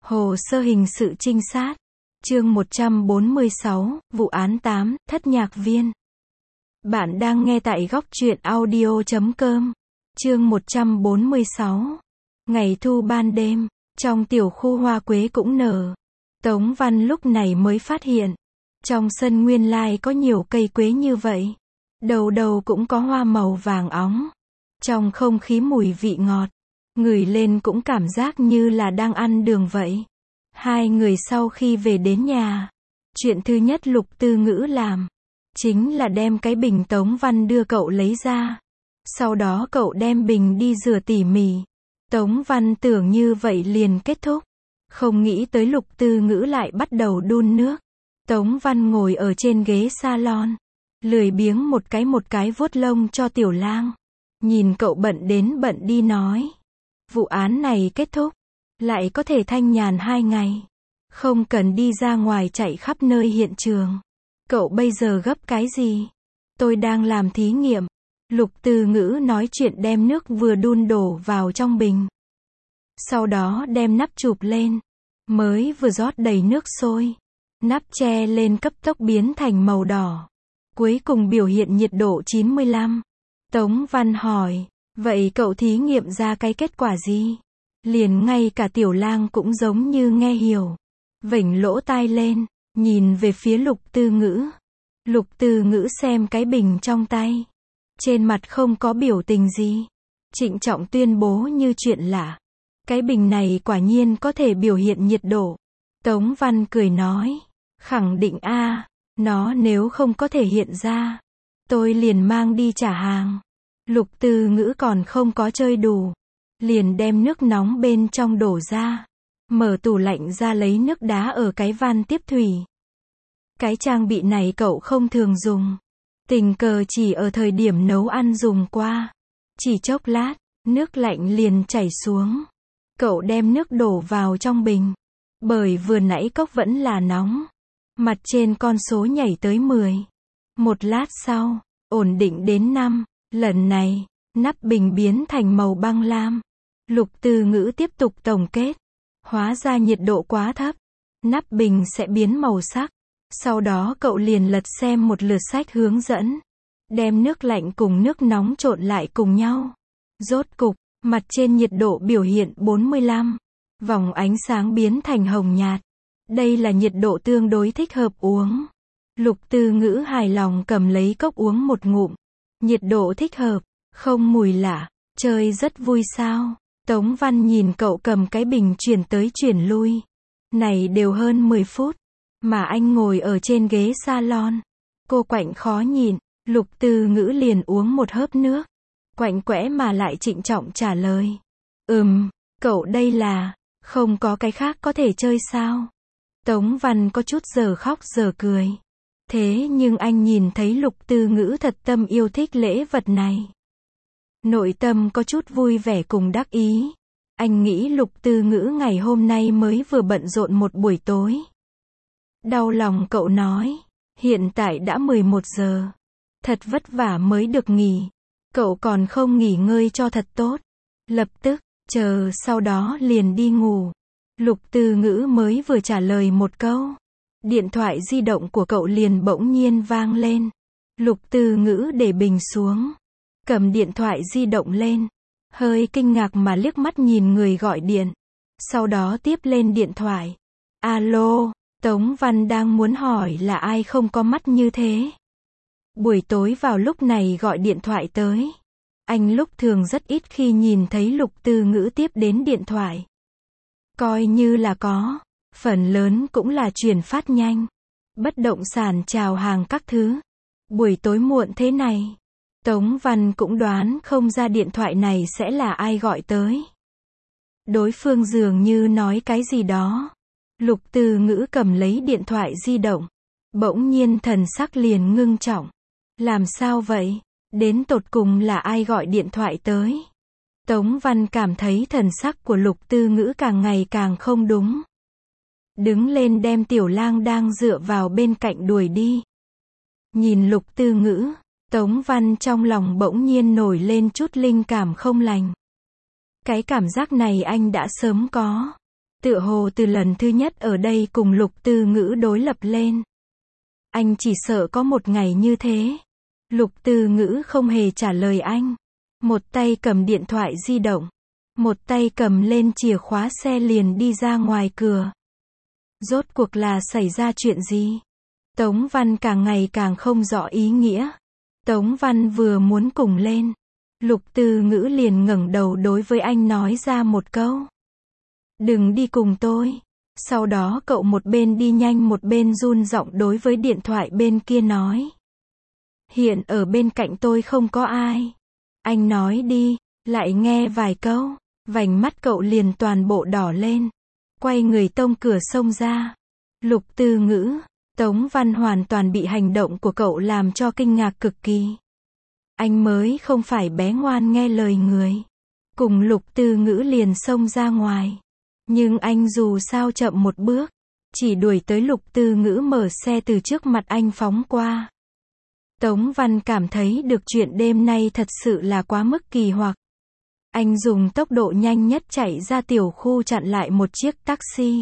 Hồ sơ hình sự trinh sát. Chương 146, vụ án 8, thất nhạc viên. Bạn đang nghe tại góc truyện audio.com. Chương 146. Ngày thu ban đêm, trong tiểu khu hoa quế cũng nở. Tống Văn lúc này mới phát hiện, trong sân nguyên lai có nhiều cây quế như vậy. Đầu đầu cũng có hoa màu vàng óng. Trong không khí mùi vị ngọt, ngửi lên cũng cảm giác như là đang ăn đường vậy. Hai người sau khi về đến nhà, chuyện thứ nhất Lục Tư Ngữ làm, chính là đem cái bình Tống Văn đưa cậu lấy ra. Sau đó cậu đem bình đi rửa tỉ mỉ. Tống Văn tưởng như vậy liền kết thúc. Không nghĩ tới Lục Tư Ngữ lại bắt đầu đun nước. Tống Văn ngồi ở trên ghế salon, lười biếng một cái vuốt lông cho Tiểu Lang. Nhìn cậu bận đến bận đi nói, vụ án này kết thúc, lại có thể thanh nhàn 2 ngày. Không cần đi ra ngoài chạy khắp nơi hiện trường. Cậu bây giờ gấp cái gì? Tôi đang làm thí nghiệm. Lục Tư Ngữ nói chuyện đem nước vừa đun đổ vào trong bình. Sau đó đem nắp chụp lên. Mới vừa rót đầy nước sôi. Nắp che lên cấp tốc biến thành màu đỏ. Cuối cùng biểu hiện nhiệt độ 95. Tống Văn hỏi, vậy cậu thí nghiệm ra cái kết quả gì? Liền ngay cả Tiểu Lang cũng giống như nghe hiểu. Vểnh lỗ tai lên, nhìn về phía Lục Tư Ngữ. Lục Tư Ngữ xem cái bình trong tay. Trên mặt không có biểu tình gì. Trịnh trọng tuyên bố như chuyện lạ. Cái bình này quả nhiên có thể biểu hiện nhiệt độ. Tống Văn cười nói, khẳng định a, nó nếu không có thể hiện ra, tôi liền mang đi trả hàng. Lục Tư Ngữ còn không có chơi đủ, liền đem nước nóng bên trong đổ ra. Mở tủ lạnh ra lấy nước đá ở cái van tiếp thủy. Cái trang bị này cậu không thường dùng. Tình cờ chỉ ở thời điểm nấu ăn dùng qua. Chỉ chốc lát, nước lạnh liền chảy xuống. Cậu đem nước đổ vào trong bình. Bởi vừa nãy cốc vẫn là nóng. Mặt trên con số nhảy tới 10. Một lát sau, ổn định đến 5. Lần này, nắp bình biến thành màu băng lam. Lục Tư Ngữ tiếp tục tổng kết. Hóa ra nhiệt độ quá thấp, nắp bình sẽ biến màu sắc. Sau đó cậu liền lật xem một lượt sách hướng dẫn. Đem nước lạnh cùng nước nóng trộn lại cùng nhau. Rốt cục, mặt trên nhiệt độ biểu hiện 45. Vòng ánh sáng biến thành hồng nhạt. Đây là nhiệt độ tương đối thích hợp uống. Lục Tư Ngữ hài lòng cầm lấy cốc uống một ngụm. Nhiệt độ thích hợp, không mùi lạ, chơi rất vui sao? Tống Văn nhìn cậu cầm cái bình chuyển tới chuyển lui. Này đều hơn 10 phút. Mà anh ngồi ở trên ghế salon. Cô quạnh khó nhịn. Lục Tư Ngữ liền uống một hớp nước. Quạnh quẽ mà lại trịnh trọng trả lời. Cậu đây là, không có cái khác có thể chơi sao? Tống Văn có chút giờ khóc giờ cười. Thế nhưng anh nhìn thấy Lục Tư Ngữ thật tâm yêu thích lễ vật này. Nội tâm có chút vui vẻ cùng đắc ý. Anh nghĩ Lục Tư Ngữ ngày hôm nay mới vừa bận rộn một buổi tối. Đau lòng cậu nói, hiện tại đã 11 giờ. Thật vất vả mới được nghỉ. Cậu còn không nghỉ ngơi cho thật tốt. Lập tức, chờ sau đó liền đi ngủ. Lục Tư Ngữ mới vừa trả lời một câu. Điện thoại di động của cậu liền bỗng nhiên vang lên. Lục Tư Ngữ để bình xuống. Cầm điện thoại di động lên. Hơi kinh ngạc mà liếc mắt nhìn người gọi điện. Sau đó tiếp lên điện thoại. Alo, Tống Văn đang muốn hỏi là ai không có mắt như thế. Buổi tối vào lúc này gọi điện thoại tới. Anh lúc thường rất ít khi nhìn thấy Lục Tư Ngữ tiếp đến điện thoại. Coi như là có, phần lớn cũng là chuyển phát nhanh. Bất động sản chào hàng các thứ. Buổi tối muộn thế này. Tống Văn cũng đoán không ra điện thoại này sẽ là ai gọi tới. Đối phương dường như nói cái gì đó. Lục Tư Ngữ cầm lấy điện thoại di động. Bỗng nhiên thần sắc liền ngưng trọng. Làm sao vậy? Đến tột cùng là ai gọi điện thoại tới? Tống Văn cảm thấy thần sắc của Lục Tư Ngữ càng ngày càng không đúng. Đứng lên đem Tiểu Lang đang dựa vào bên cạnh đuổi đi. Nhìn Lục Tư Ngữ, Tống Văn trong lòng bỗng nhiên nổi lên chút linh cảm không lành. Cái cảm giác này anh đã sớm có. Tựa hồ từ lần thứ nhất ở đây cùng Lục Tư Ngữ đối lập lên. Anh chỉ sợ có một ngày như thế. Lục Tư Ngữ không hề trả lời anh. Một tay cầm điện thoại di động. Một tay cầm lên chìa khóa xe liền đi ra ngoài cửa. Rốt cuộc là xảy ra chuyện gì? Tống Văn càng ngày càng không rõ ý nghĩa. Tống Văn vừa muốn cùng lên. Lục Tư Ngữ liền ngẩng đầu đối với anh nói ra một câu. Đừng đi cùng tôi. Sau đó cậu một bên đi nhanh một bên run giọng đối với điện thoại bên kia nói. Hiện ở bên cạnh tôi không có ai. Anh nói đi, lại nghe vài câu. Vành mắt cậu liền toàn bộ đỏ lên. Quay người tông cửa xông ra. Lục Tư Ngữ, Tống Văn hoàn toàn bị hành động của cậu làm cho kinh ngạc cực kỳ. Anh mới không phải bé ngoan nghe lời người. Cùng Lục Tư Ngữ liền xông ra ngoài. Nhưng anh dù sao chậm một bước. Chỉ đuổi tới Lục Tư Ngữ mở xe từ trước mặt anh phóng qua. Tống Văn cảm thấy được chuyện đêm nay thật sự là quá mức kỳ hoặc. Anh dùng tốc độ nhanh nhất chạy ra tiểu khu chặn lại một chiếc taxi.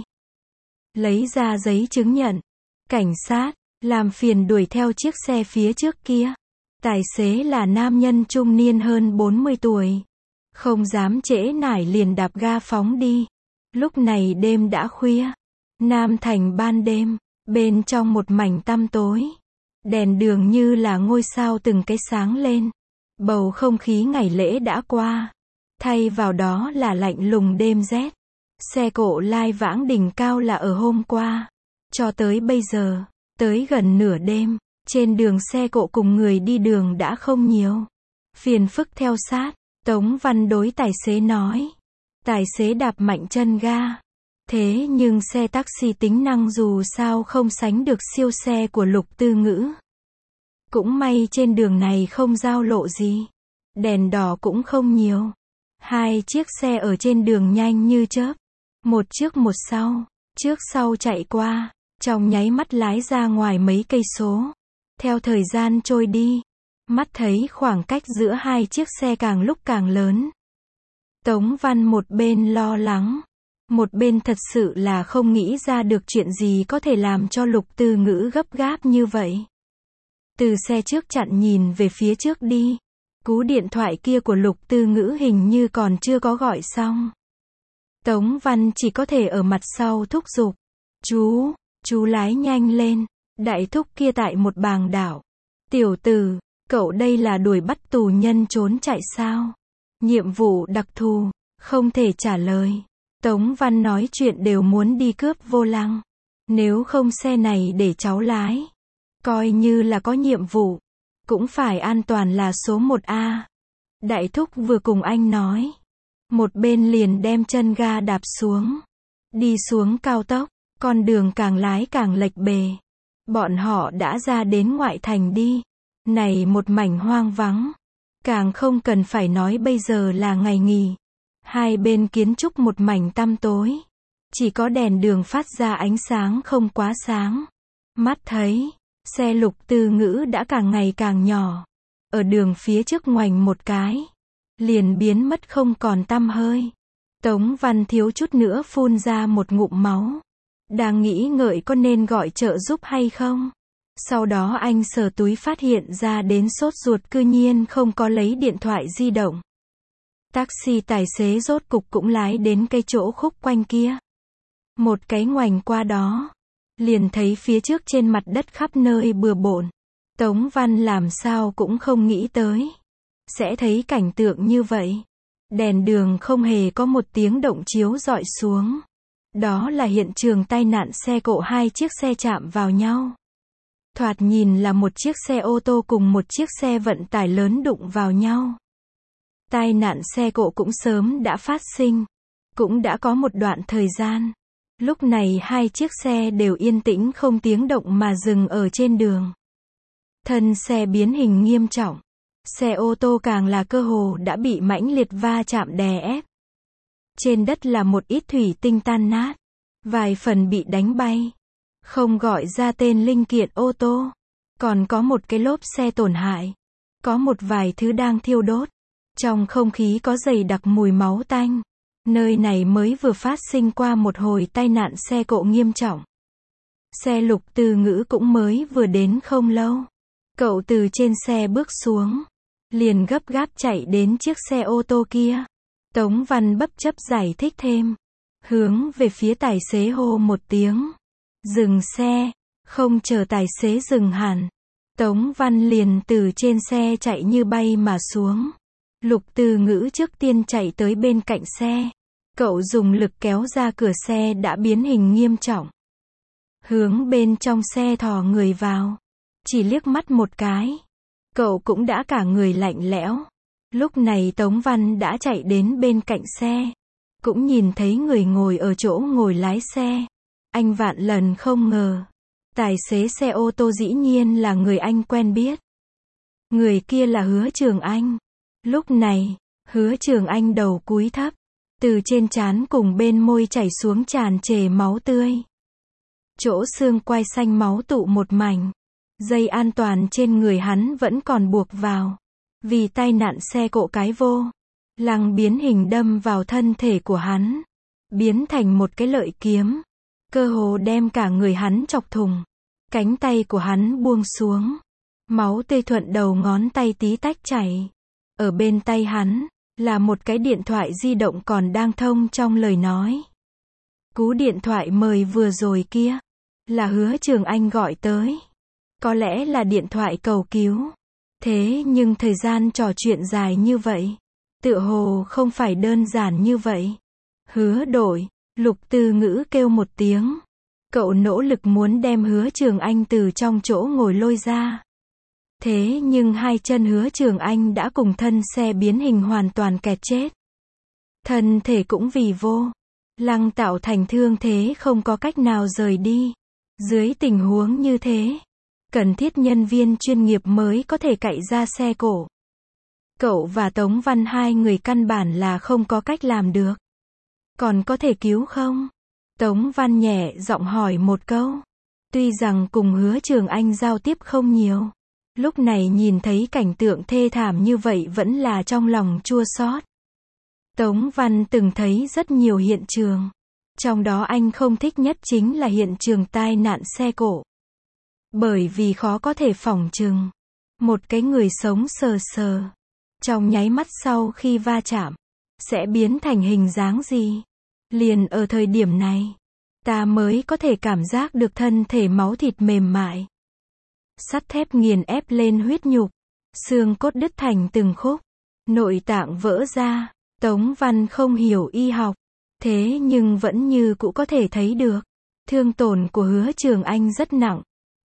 Lấy ra giấy chứng nhận. Cảnh sát, làm phiền đuổi theo chiếc xe phía trước kia. Tài xế là nam nhân trung niên hơn 40 tuổi. Không dám trễ nải liền đạp ga phóng đi. Lúc này đêm đã khuya. Nam Thành ban đêm, bên trong một mảnh tăm tối. Đèn đường như là ngôi sao từng cái sáng lên. Bầu không khí ngày lễ đã qua. Thay vào đó là lạnh lùng đêm rét. Xe cộ lai vãng đỉnh cao là ở hôm qua. Cho tới bây giờ, tới gần nửa đêm, trên đường xe cộ cùng người đi đường đã không nhiều. Phiền phức theo sát, Tống Văn đối tài xế nói. Tài xế đạp mạnh chân ga. Thế nhưng xe taxi tính năng dù sao không sánh được siêu xe của Lục Tư Ngữ. Cũng may trên đường này không giao lộ gì. Đèn đỏ cũng không nhiều. Hai chiếc xe ở trên đường nhanh như chớp. Một trước một sau. Trước sau chạy qua. Trong nháy mắt lái ra ngoài mấy cây số. Theo thời gian trôi đi. Mắt thấy khoảng cách giữa hai chiếc xe càng lúc càng lớn. Tống Văn một bên lo lắng. Một bên thật sự là không nghĩ ra được chuyện gì có thể làm cho Lục Tư Ngữ gấp gáp như vậy. Từ xe trước chặn nhìn về phía trước đi. Cú điện thoại kia của Lục Tư Ngữ hình như còn chưa có gọi xong. Tống Văn chỉ có thể ở mặt sau thúc giục. Chú lái nhanh lên. Đại thúc kia tại một bàng đảo. Tiểu tử, cậu đây là đuổi bắt tù nhân trốn chạy sao? Nhiệm vụ đặc thù, không thể trả lời. Tống Văn nói chuyện đều muốn đi cướp vô lăng. Nếu không xe này để cháu lái. Coi như là có nhiệm vụ. Cũng phải an toàn là số 1A. Đại thúc vừa cùng anh nói. Một bên liền đem chân ga đạp xuống. Đi xuống cao tốc. Con đường càng lái càng lệch bề. Bọn họ đã ra đến ngoại thành đi. Này một mảnh hoang vắng. Càng không cần phải nói bây giờ là ngày nghỉ. Hai bên kiến trúc một mảnh tăm tối. Chỉ có đèn đường phát ra ánh sáng không quá sáng. Mắt thấy, xe Lục Tư Ngữ đã càng ngày càng nhỏ. Ở đường phía trước ngoảnh một cái. Liền biến mất không còn tăm hơi. Tống Văn thiếu chút nữa phun ra một ngụm máu. Đang nghĩ ngợi có nên gọi trợ giúp hay không. Sau đó anh sờ túi phát hiện ra đến sốt ruột cư nhiên không có lấy điện thoại di động. Taxi tài xế rốt cục cũng lái đến cái chỗ khúc quanh kia. Một cái ngoảnh qua đó. Liền thấy phía trước trên mặt đất khắp nơi bừa bộn. Tống Văn làm sao cũng không nghĩ tới. Sẽ thấy cảnh tượng như vậy. Đèn đường không hề có một tiếng động chiếu rọi xuống. Đó là hiện trường tai nạn xe cộ hai chiếc xe chạm vào nhau. Thoạt nhìn là một chiếc xe ô tô cùng một chiếc xe vận tải lớn đụng vào nhau. Tai nạn xe cộ cũng sớm đã phát sinh. Cũng đã có một đoạn thời gian. Lúc này hai chiếc xe đều yên tĩnh không tiếng động mà dừng ở trên đường. Thân xe biến hình nghiêm trọng. Xe ô tô càng là cơ hồ đã bị mãnh liệt va chạm đè ép. Trên đất là một ít thủy tinh tan nát. Vài phần bị đánh bay. Không gọi ra tên linh kiện ô tô. Còn có một cái lốp xe tổn hại. Có một vài thứ đang thiêu đốt. Trong không khí có dày đặc mùi máu tanh. Nơi này mới vừa phát sinh qua một hồi tai nạn xe cộ nghiêm trọng. Xe Lục Từ Ngữ cũng mới vừa đến không lâu. Cậu từ trên xe bước xuống, liền gấp gáp chạy đến chiếc xe ô tô kia. Tống Văn bất chấp giải thích thêm, hướng về phía tài xế hô một tiếng. Dừng xe, không chờ tài xế dừng hẳn. Tống Văn liền từ trên xe chạy như bay mà xuống. Lục Từ Ngữ trước tiên chạy tới bên cạnh xe. Cậu dùng lực kéo ra cửa xe đã biến hình nghiêm trọng. Hướng bên trong xe thò người vào. Chỉ liếc mắt một cái. Cậu cũng đã cả người lạnh lẽo. Lúc này Tống Văn đã chạy đến bên cạnh xe. Cũng nhìn thấy người ngồi ở chỗ ngồi lái xe. Anh vạn lần không ngờ. Tài xế xe ô tô dĩ nhiên là người anh quen biết. Người kia là Hứa Trường Anh. Lúc này, Hứa Trường Anh đầu cúi thấp. Từ trên trán cùng bên môi chảy xuống tràn trề máu tươi. Chỗ xương quai xanh máu tụ một mảnh. Dây an toàn trên người hắn vẫn còn buộc vào. Vì tai nạn xe cộ cái vô. Lăng biến hình đâm vào thân thể của hắn. Biến thành một cái lợi kiếm. Cơ hồ đem cả người hắn chọc thủng. Cánh tay của hắn buông xuống. Máu tươi thuận đầu ngón tay tí tách chảy. Ở bên tay hắn, là một cái điện thoại di động còn đang thông trong lời nói. Cú điện thoại mời vừa rồi kia, là Hứa Trường Anh gọi tới. Có lẽ là điện thoại cầu cứu. Thế nhưng thời gian trò chuyện dài như vậy, tựa hồ không phải đơn giản như vậy. Hứa Đội, Lục Từ Ngữ kêu một tiếng. Cậu nỗ lực muốn đem Hứa Trường Anh từ trong chỗ ngồi lôi ra. Thế nhưng hai chân Hứa Trường Anh đã cùng thân xe biến hình hoàn toàn kẹt chết. Thân thể cũng vì vô lăng tạo thành thương thế không có cách nào rời đi. Dưới tình huống như thế, cần thiết nhân viên chuyên nghiệp mới có thể cạy ra xe cổ. Cậu và Tống Văn hai người căn bản là không có cách làm được. Còn có thể cứu không? Tống Văn nhẹ giọng hỏi một câu. Tuy rằng cùng Hứa Trường Anh giao tiếp không nhiều, lúc này nhìn thấy cảnh tượng thê thảm như vậy vẫn là trong lòng chua xót. Tống Văn từng thấy rất nhiều hiện trường. Trong đó anh không thích nhất chính là hiện trường tai nạn xe cộ. Bởi vì khó có thể phỏng chừng. Một cái người sống sờ sờ. Trong nháy mắt sau khi va chạm, sẽ biến thành hình dáng gì? Liền ở thời điểm này, ta mới có thể cảm giác được thân thể máu thịt mềm mại. Sắt thép nghiền ép lên huyết nhục. Xương cốt đứt thành từng khúc. Nội tạng vỡ ra. Tống Văn không hiểu y học. Thế nhưng vẫn như cũ có thể thấy được. Thương tổn của Hứa Trường Anh rất nặng.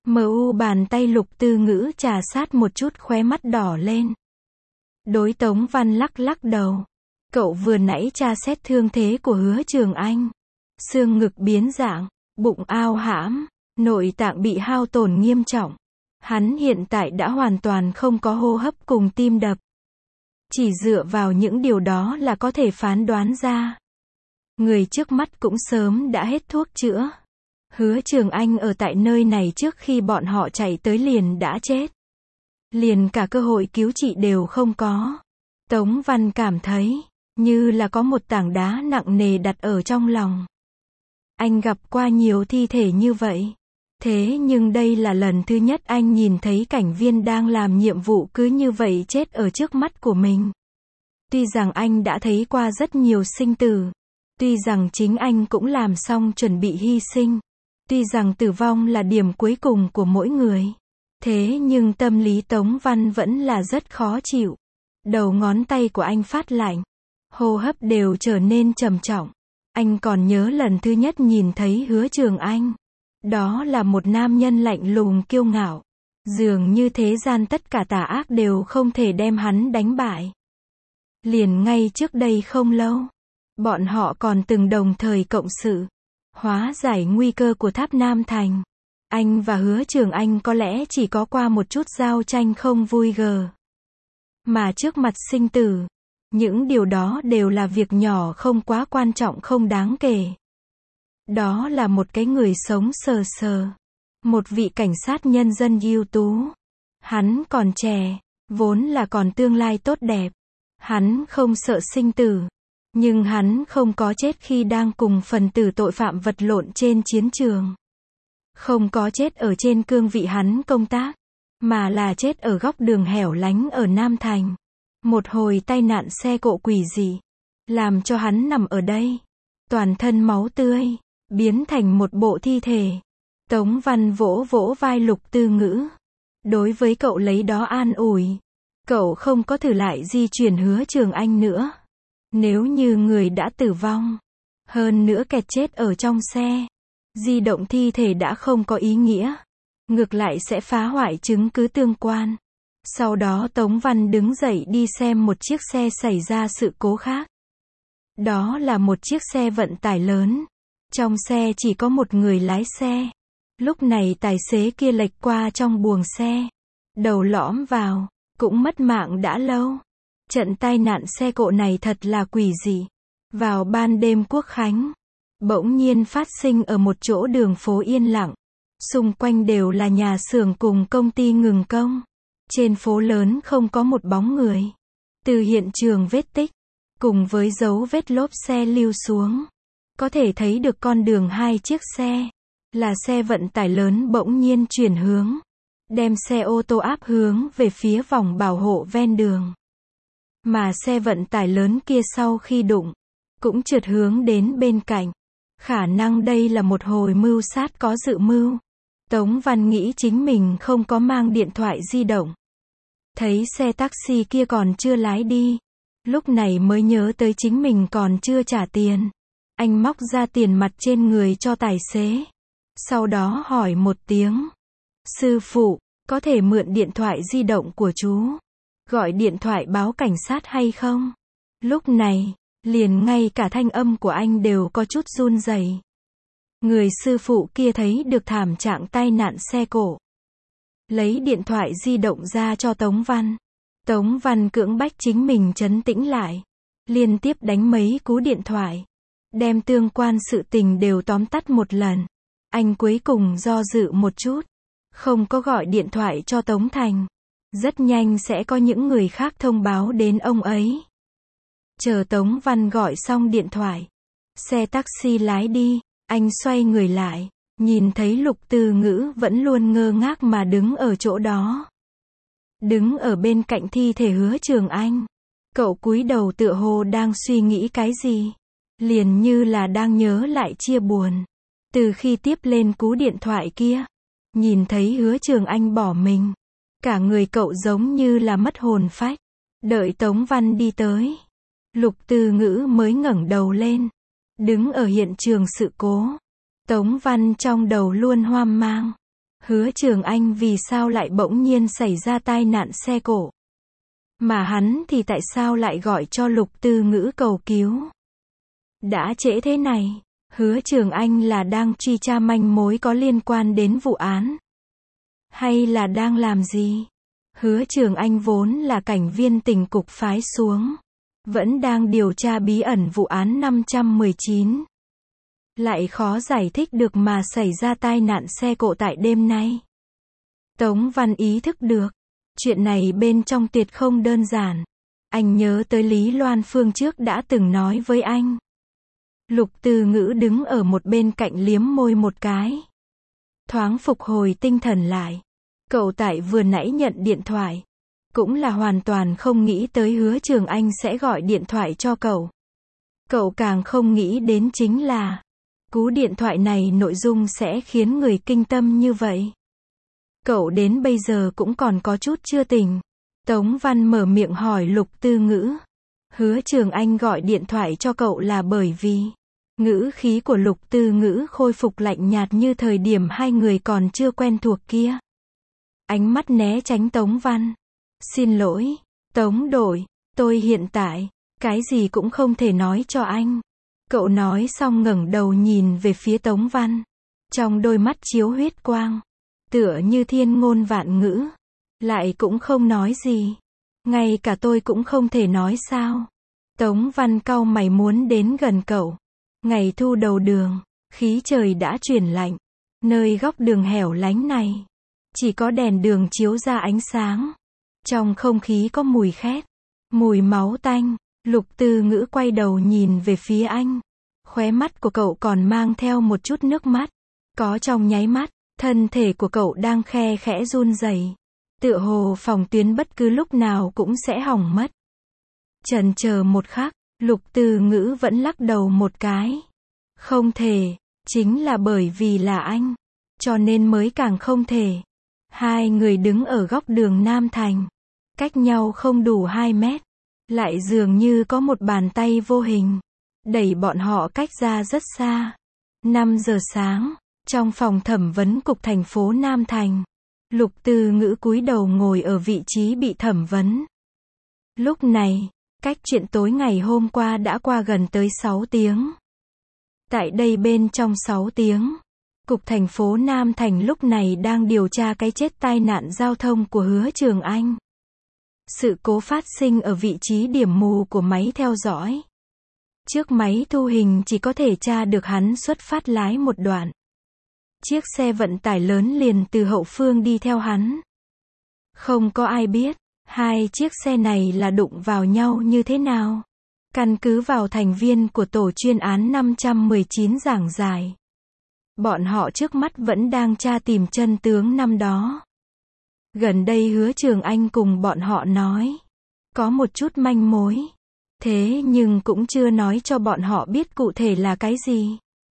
Bàn tay Lục Từ Ngữ trà sát một chút khóe mắt đỏ lên. Đối Tống Văn lắc lắc đầu. Cậu vừa nãy tra xét thương thế của Hứa Trường Anh. Xương ngực biến dạng, bụng ao hãm, nội tạng bị hao tổn nghiêm trọng. Hắn hiện tại đã hoàn toàn không có hô hấp cùng tim đập. Chỉ dựa vào những điều đó là có thể phán đoán ra. Người trước mắt cũng sớm đã hết thuốc chữa. Hứa Trường Anh ở tại nơi này trước khi bọn họ chạy tới liền đã chết. Liền cả cơ hội cứu trị đều không có. Tống Văn cảm thấy, như là có một tảng đá nặng nề đặt ở trong lòng. Anh gặp qua nhiều thi thể như vậy. Thế nhưng đây là lần thứ nhất anh nhìn thấy cảnh viên đang làm nhiệm vụ cứ như vậy chết ở trước mắt của mình. Tuy rằng anh đã thấy qua rất nhiều sinh tử. Tuy rằng chính anh cũng làm xong chuẩn bị hy sinh. Tuy rằng tử vong là điểm cuối cùng của mỗi người. Thế nhưng tâm lý Tống Văn vẫn là rất khó chịu. Đầu ngón tay của anh phát lạnh. Hô hấp đều trở nên trầm trọng. Anh còn nhớ lần thứ nhất nhìn thấy Hứa Trường Anh. Đó là một nam nhân lạnh lùng kiêu ngạo. Dường như thế gian tất cả tà ác đều không thể đem hắn đánh bại. Liền ngay trước đây không lâu, bọn họ còn từng đồng thời cộng sự, hóa giải nguy cơ của Tháp Nam Thành. Anh và Hứa Trường Anh có lẽ chỉ có qua một chút giao tranh không vui gờ. Mà trước mặt sinh tử, những điều đó đều là việc nhỏ không quá quan trọng không đáng kể. Đó là một cái người sống sờ sờ. Một vị cảnh sát nhân dân ưu tú. Hắn còn trẻ, vốn là còn tương lai tốt đẹp. Hắn không sợ sinh tử. Nhưng hắn không có chết khi đang cùng phần tử tội phạm vật lộn trên chiến trường. Không có chết ở trên cương vị hắn công tác, mà là chết ở góc đường hẻo lánh ở Nam Thành. Một hồi tai nạn xe cộ quỷ dị, làm cho hắn nằm ở đây, toàn thân máu tươi, biến thành một bộ thi thể. Tống Văn vỗ vỗ vai Lục Tư Ngữ. Đối với cậu lấy đó an ủi. Cậu không có thử lại di chuyển Hứa Trường Anh nữa. Nếu như người đã tử vong, hơn nữa kẹt chết ở trong xe, di động thi thể đã không có ý nghĩa. Ngược lại sẽ phá hoại chứng cứ tương quan. Sau đó Tống Văn đứng dậy đi xem một chiếc xe xảy ra sự cố khác. Đó là một chiếc xe vận tải lớn. Trong xe chỉ có một người lái xe. Lúc này tài xế kia lệch qua trong buồng xe. Đầu lõm vào, cũng mất mạng đã lâu. Trận tai nạn xe cộ này thật là quỷ dị. Vào ban đêm Quốc Khánh, bỗng nhiên phát sinh ở một chỗ đường phố yên lặng. Xung quanh đều là nhà xưởng cùng công ty ngừng công. Trên phố lớn không có một bóng người. Từ hiện trường vết tích, cùng với dấu vết lốp xe lưu xuống, có thể thấy được con đường hai chiếc xe, là xe vận tải lớn bỗng nhiên chuyển hướng, đem xe ô tô áp hướng về phía vòng bảo hộ ven đường. Mà xe vận tải lớn kia sau khi đụng, cũng trượt hướng đến bên cạnh. Khả năng đây là một hồi mưu sát có dự mưu. Tống Văn nghĩ chính mình không có mang điện thoại di động. Thấy xe taxi kia còn chưa lái đi. Lúc này mới nhớ tới chính mình còn chưa trả tiền. Anh móc ra tiền mặt trên người cho tài xế. Sau đó hỏi một tiếng. Sư phụ, có thể mượn điện thoại di động của chú? Gọi điện thoại báo cảnh sát hay không? Lúc này, liền ngay cả thanh âm của anh đều có chút run rẩy. Người sư phụ kia thấy được thảm trạng tai nạn xe cộ. Lấy điện thoại di động ra cho Tống Văn. Tống Văn cưỡng bách chính mình trấn tĩnh lại. Liên tiếp đánh mấy cú điện thoại. Đem tương quan sự tình đều tóm tắt một lần. Anh cuối cùng do dự một chút. Không có gọi điện thoại cho Tống Thành. Rất nhanh sẽ có những người khác thông báo đến ông ấy. Chờ Tống Văn gọi xong điện thoại. Xe taxi lái đi. Anh xoay người lại. Nhìn thấy Lục Tư Ngữ vẫn luôn ngơ ngác mà đứng ở chỗ đó. Đứng ở bên cạnh thi thể Hứa Trường Anh. Cậu cúi đầu tựa hồ đang suy nghĩ cái gì. Liền như là đang nhớ lại chia buồn. Từ khi tiếp lên cú điện thoại kia. Nhìn thấy Hứa Trường Anh bỏ mình. Cả người cậu giống như là mất hồn phách. Đợi Tống Văn đi tới. Lục Tư Ngữ mới ngẩng đầu lên. Đứng ở hiện trường sự cố. Tống Văn trong đầu luôn hoang mang. Hứa Trường Anh vì sao lại bỗng nhiên xảy ra tai nạn xe cộ? Mà hắn thì tại sao lại gọi cho Lục Tư Ngữ cầu cứu? Đã trễ thế này, Hứa Trường Anh là đang truy tra manh mối có liên quan đến vụ án? Hay là đang làm gì? Hứa Trường Anh vốn là cảnh viên tỉnh cục phái xuống. Vẫn đang điều tra bí ẩn vụ án 519. Lại khó giải thích được mà xảy ra tai nạn xe cộ tại đêm nay. Tống Văn ý thức được. Chuyện này bên trong tuyệt không đơn giản. Anh nhớ tới Lý Loan Phương trước đã từng nói với anh. Lục Tư Ngữ đứng ở một bên cạnh liếm môi một cái. Thoáng phục hồi tinh thần lại. Cậu tại vừa nãy nhận điện thoại. Cũng là hoàn toàn không nghĩ tới Hứa Trường Anh sẽ gọi điện thoại cho cậu. Cậu càng không nghĩ đến chính là cú điện thoại này nội dung sẽ khiến người kinh tâm như vậy. Cậu đến bây giờ cũng còn có chút chưa tỉnh. Tống Văn mở miệng hỏi Lục Tư Ngữ. Hứa Trường Anh gọi điện thoại cho cậu là bởi vì ngữ khí của Lục Tư Ngữ khôi phục lạnh nhạt như thời điểm hai người còn chưa quen thuộc kia. Ánh mắt né tránh Tống Văn. Xin lỗi, Tống đội, tôi hiện tại, cái gì cũng không thể nói cho anh. Cậu nói xong ngẩng đầu nhìn về phía Tống Văn. Trong đôi mắt chiếu huyết quang. Tựa như thiên ngôn vạn ngữ. Lại cũng không nói gì. Ngay cả tôi cũng không thể nói sao. Tống Văn cau mày muốn đến gần cậu. Ngày thu đầu đường, khí trời đã chuyển lạnh. Nơi góc đường hẻo lánh này, chỉ có đèn đường chiếu ra ánh sáng. Trong không khí có mùi khét, mùi máu tanh. Lục Tư Ngữ quay đầu nhìn về phía anh. Khóe mắt của cậu còn mang theo một chút nước mắt. Có trong nháy mắt, thân thể của cậu đang khe khẽ run rẩy. Tựa hồ phòng tuyến bất cứ lúc nào cũng sẽ hỏng mất. Chần chờ một khắc, Lục Tư Ngữ vẫn lắc đầu một cái. Không thể, chính là bởi vì là anh, cho nên mới càng không thể. Hai người đứng ở góc đường Nam Thành, cách nhau không đủ 2 mét, lại dường như có một bàn tay vô hình, đẩy bọn họ cách ra rất xa. 5 giờ sáng, trong phòng thẩm vấn cục thành phố Nam Thành, Lục Tư Ngữ cúi đầu ngồi ở vị trí bị thẩm vấn. Lúc này, cách chuyện tối ngày hôm qua đã qua gần tới 6 tiếng. Tại đây bên trong 6 tiếng, cục thành phố Nam Thành lúc này đang điều tra cái chết tai nạn giao thông của Hứa Trường Anh. Sự cố phát sinh ở vị trí điểm mù của máy theo dõi. Trước máy thu hình chỉ có thể tra được hắn xuất phát lái một đoạn. Chiếc xe vận tải lớn liền từ hậu phương đi theo hắn. Không có ai biết, hai chiếc xe này là đụng vào nhau như thế nào. Căn cứ vào thành viên của tổ chuyên án 519 giảng giải. Bọn họ trước mắt vẫn đang tra tìm chân tướng năm đó. Gần đây Hứa Trường Anh cùng bọn họ nói. Có một chút manh mối. Thế nhưng cũng chưa nói cho bọn họ biết cụ thể là cái gì.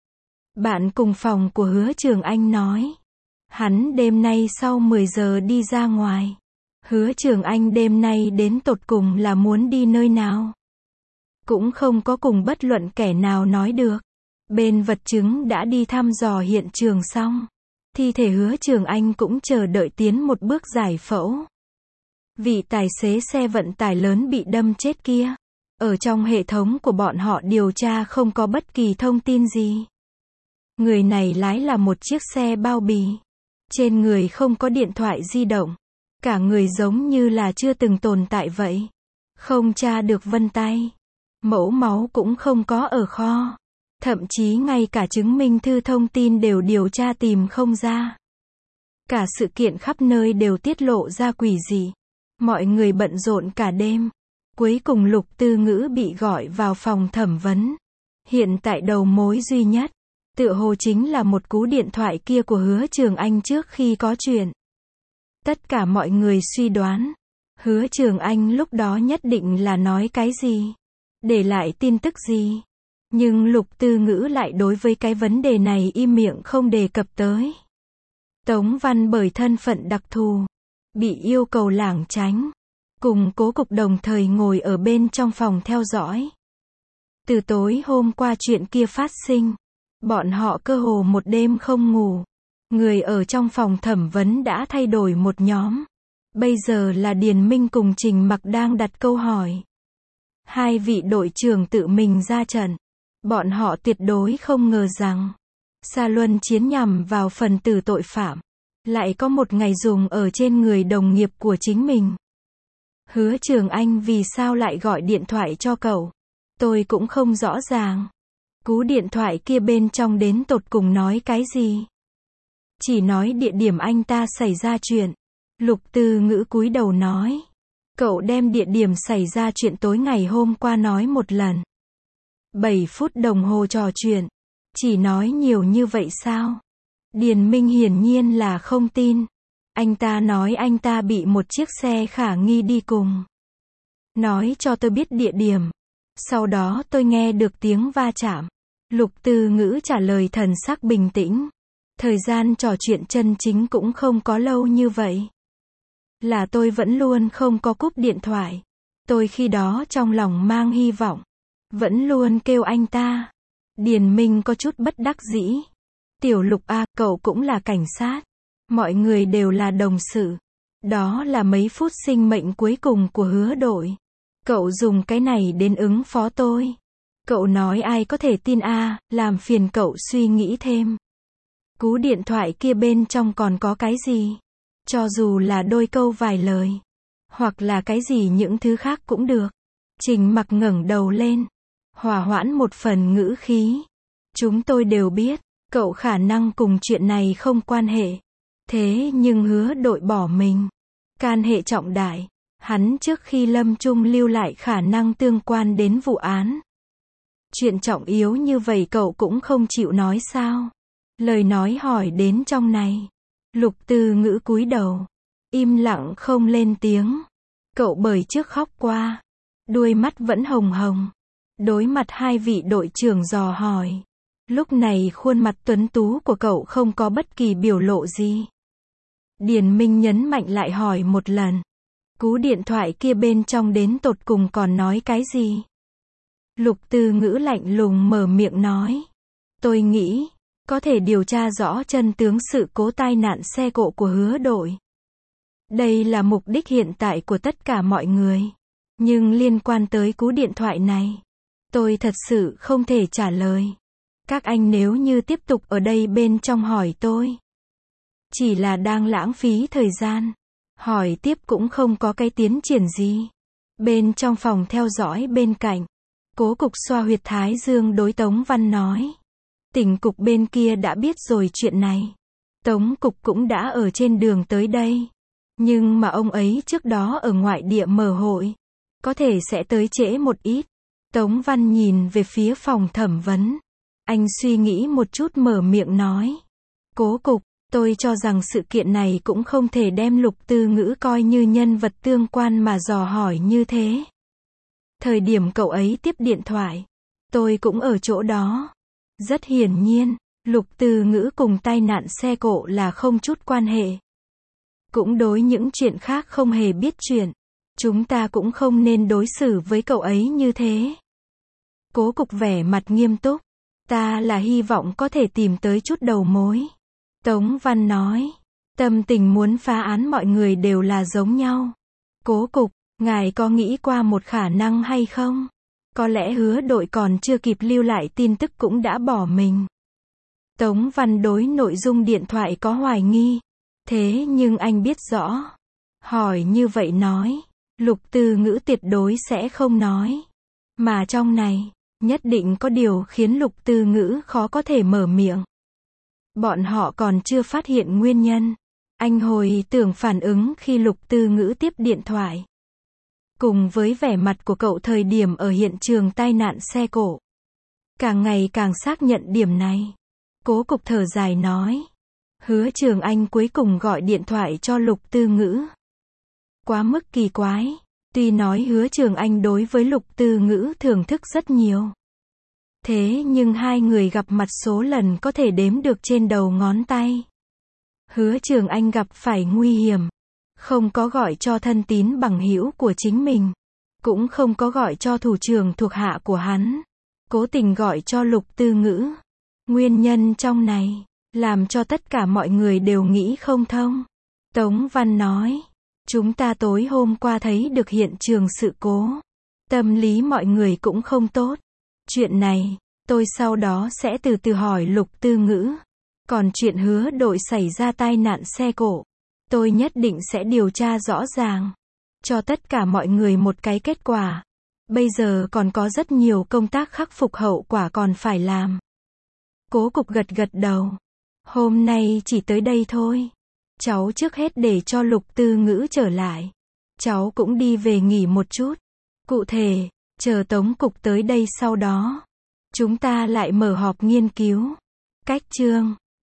Bạn cùng phòng của Hứa Trường Anh nói. Hắn đêm nay sau 10 giờ đi ra ngoài. Hứa Trường Anh đêm nay đến tột cùng là muốn đi nơi nào? Cũng không có cùng bất luận kẻ nào nói được. Bên vật chứng đã đi thăm dò hiện trường xong. Thi thể Hứa Trường Anh cũng chờ đợi tiến một bước giải phẫu. Vị tài xế xe vận tải lớn bị đâm chết kia. Ở trong hệ thống của bọn họ điều tra không có bất kỳ thông tin gì. Người này lái là một chiếc xe bao bì. Trên người không có điện thoại di động. Cả người giống như là chưa từng tồn tại vậy. Không tra được vân tay. Mẫu máu cũng không có ở kho. Thậm chí ngay cả chứng minh thư thông tin đều điều tra tìm không ra. Cả sự kiện khắp nơi đều tiết lộ ra quỷ dị. Mọi người bận rộn cả đêm. Cuối cùng Lục Tư Ngữ bị gọi vào phòng thẩm vấn. Hiện tại đầu mối duy nhất, tựa hồ chính là một cú điện thoại kia của Hứa Trường Anh trước khi có chuyện. Tất cả mọi người suy đoán, Hứa Trường Anh lúc đó nhất định là nói cái gì, để lại tin tức gì. Nhưng Lục Tư Ngữ lại đối với cái vấn đề này im miệng không đề cập tới. Tống Văn bởi thân phận đặc thù, bị yêu cầu lảng tránh. Cùng Cố Cục đồng thời ngồi ở bên trong phòng theo dõi. Từ tối hôm qua chuyện kia phát sinh, bọn họ cơ hồ một đêm không ngủ. Người ở trong phòng thẩm vấn đã thay đổi một nhóm. Bây giờ là Điền Minh cùng Trình Mặc đang đặt câu hỏi. Hai vị đội trưởng tự mình ra trận. Bọn họ tuyệt đối không ngờ rằng Sa Luân Chiến nhằm vào phần tử tội phạm, lại có một ngày dùng ở trên người đồng nghiệp của chính mình. Hứa Trường Anh vì sao lại gọi điện thoại cho cậu? Tôi cũng không rõ ràng. Cú điện thoại kia bên trong đến tột cùng nói cái gì? Chỉ nói địa điểm anh ta xảy ra chuyện. Lục Tư Ngữ cúi đầu nói. Cậu đem địa điểm xảy ra chuyện tối ngày hôm qua nói một lần. 7 phút đồng hồ trò chuyện. Chỉ nói nhiều như vậy sao? Điền Minh hiển nhiên là không tin. Anh ta nói anh ta bị một chiếc xe khả nghi đi cùng. Nói cho tôi biết địa điểm. Sau đó tôi nghe được tiếng va chạm. Lục Tư Ngữ trả lời thần sắc bình tĩnh. Thời gian trò chuyện chân chính cũng không có lâu như vậy. Là tôi vẫn luôn không có cúp điện thoại. Tôi khi đó trong lòng mang hy vọng. Vẫn luôn kêu anh ta. Điền Minh có chút bất đắc dĩ. Tiểu Lục à, cậu cũng là cảnh sát. Mọi người đều là đồng sự. Đó là mấy phút sinh mệnh cuối cùng của Hứa đội. Cậu dùng cái này đến ứng phó tôi. Cậu nói ai có thể tin à, làm phiền cậu suy nghĩ thêm. Cú điện thoại kia bên trong còn có cái gì? Cho dù là đôi câu vài lời. Hoặc là cái gì những thứ khác cũng được. Trình Mặc ngẩng đầu lên. Hòa hoãn một phần ngữ khí. Chúng tôi đều biết, cậu khả năng cùng chuyện này không quan hệ. Thế nhưng Hứa đội bỏ mình. Can hệ trọng đại. Hắn trước khi lâm chung lưu lại khả năng tương quan đến vụ án. Chuyện trọng yếu như vậy cậu cũng không chịu nói sao? Lời nói hỏi đến trong này. Lục Tư Ngữ cúi đầu. Im lặng không lên tiếng. Cậu bởi trước khóc qua. Đuôi mắt vẫn hồng hồng. Đối mặt hai vị đội trưởng dò hỏi. Lúc này khuôn mặt tuấn tú của cậu không có bất kỳ biểu lộ gì. Điền Minh nhấn mạnh lại hỏi một lần. Cú điện thoại kia bên trong đến tột cùng còn nói cái gì? Lục Tư Ngữ lạnh lùng mở miệng nói. Tôi nghĩ, có thể điều tra rõ chân tướng sự cố tai nạn xe cộ của Hứa đội. Đây là mục đích hiện tại của tất cả mọi người. Nhưng liên quan tới cú điện thoại này, tôi thật sự không thể trả lời. Các anh nếu như tiếp tục ở đây bên trong hỏi tôi, chỉ là đang lãng phí thời gian. Hỏi tiếp cũng không có cái tiến triển gì. Bên trong phòng theo dõi bên cạnh, Cố Cục xoa huyệt thái dương đối Tống Văn nói. Tỉnh cục bên kia đã biết rồi chuyện này. Tống Cục cũng đã ở trên đường tới đây. Nhưng mà ông ấy trước đó ở ngoại địa mở hội. Có thể sẽ tới trễ một ít. Tống Văn nhìn về phía phòng thẩm vấn. Anh suy nghĩ một chút mở miệng nói. Cố Cục, tôi cho rằng sự kiện này cũng không thể đem Lục Tư Ngữ coi như nhân vật tương quan mà dò hỏi như thế. Thời điểm cậu ấy tiếp điện thoại, tôi cũng ở chỗ đó. Rất hiển nhiên, Lục Tư Ngữ cùng tai nạn xe cộ là không chút quan hệ. Cũng đối những chuyện khác không hề biết chuyện. Chúng ta cũng không nên đối xử với cậu ấy như thế. Cố Cục vẻ mặt nghiêm túc. Ta là hy vọng có thể tìm tới chút đầu mối. Tống Văn nói. Tâm tình muốn phá án mọi người đều là giống nhau. Cố Cục, ngài có nghĩ qua một khả năng hay không? Có lẽ Hứa đội còn chưa kịp lưu lại tin tức cũng đã bỏ mình. Tống Văn đối nội dung điện thoại có hoài nghi. Thế nhưng anh biết rõ. Hỏi như vậy nói. Lục Tư Ngữ tuyệt đối sẽ không nói. Mà trong này, nhất định có điều khiến Lục Tư Ngữ khó có thể mở miệng. Bọn họ còn chưa phát hiện nguyên nhân. Anh hồi tưởng phản ứng khi Lục Tư Ngữ tiếp điện thoại. Cùng với vẻ mặt của cậu thời điểm ở hiện trường tai nạn xe cộ. Càng ngày càng xác nhận điểm này. Cố Cục thở dài nói. Hứa Trường Anh cuối cùng gọi điện thoại cho Lục Tư Ngữ. Quá mức kỳ quái. Tuy nói Hứa Trường Anh đối với Lục Tư Ngữ thưởng thức rất nhiều. Thế nhưng hai người gặp mặt số lần có thể đếm được trên đầu ngón tay. Hứa Trường Anh gặp phải nguy hiểm. Không có gọi cho thân tín bằng hữu của chính mình. Cũng không có gọi cho thủ trưởng thuộc hạ của hắn. Cố tình gọi cho Lục Tư Ngữ. Nguyên nhân trong này, làm cho tất cả mọi người đều nghĩ không thông. Tống Văn nói. Chúng ta tối hôm qua thấy được hiện trường sự cố. Tâm lý mọi người cũng không tốt. Chuyện này, tôi sau đó sẽ từ từ hỏi Lục Tư Ngữ. Còn chuyện Hứa đội xảy ra tai nạn xe cộ, tôi nhất định sẽ điều tra rõ ràng. Cho tất cả mọi người một cái kết quả. Bây giờ còn có rất nhiều công tác khắc phục hậu quả còn phải làm. Cố Cục gật gật đầu. Hôm nay chỉ tới đây thôi. Cháu trước hết để cho Lục Tư Ngữ trở lại. Cháu cũng đi về nghỉ một chút. Cụ thể, chờ Tống Cục tới đây sau đó. Chúng ta lại mở họp nghiên cứu. Cách chương